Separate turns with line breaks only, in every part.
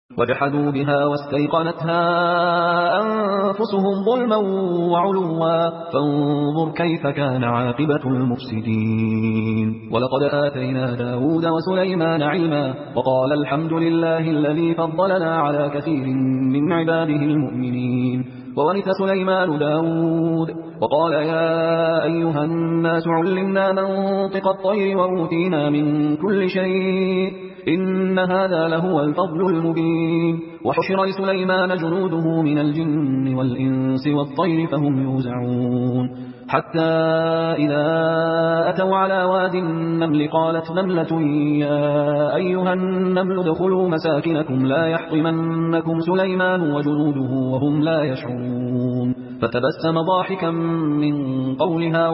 وجحدوا بها واستيقنتها أنفسهم ظلما وعلوا فانظر كيف كان عاقبة المفسدين. ولقد آتينا داود وسليمان علما وقال الحمد لله الذي فضلنا على كثير من عباده المؤمنين. وورث سليمان داود وقال يا أيها الناس علمنا منطق الطير وأوتينا من كل شيء إن هذا لهو الفضل المبين. وحشر لسليمان جنوده من الجن والإنس والطير فهم يوزعون حتى إذا أتوا على واد النمل قالت نملة يا أيها النمل ادخلوا مساكنكم لا يحطمنكم سليمان وجنوده وهم لا يشعرون. فتبسم ضاحكا من قولها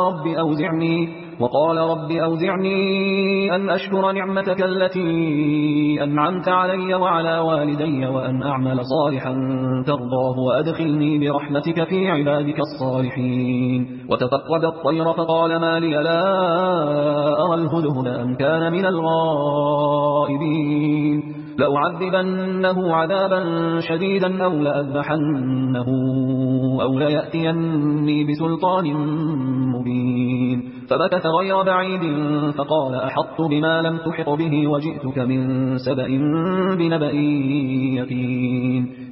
وقال رب أوزعني أن أشكر نعمتك التي أنعمت علي وعلى والدي وأن أعمل صالحا ترضاه وأدخلني برحمتك في عبادك الصالحين. وتفقد الطير فقال ما لي لا أرى الهدهد أم كان من الغائبين لأعذبنه عذابا شديدا أو لأذبحنه أو ليأتيني بسلطان مبين. فمكث غير بعيد فقال أحطت بما لم تحط به وجئتك من سبأ بنبأ يقين.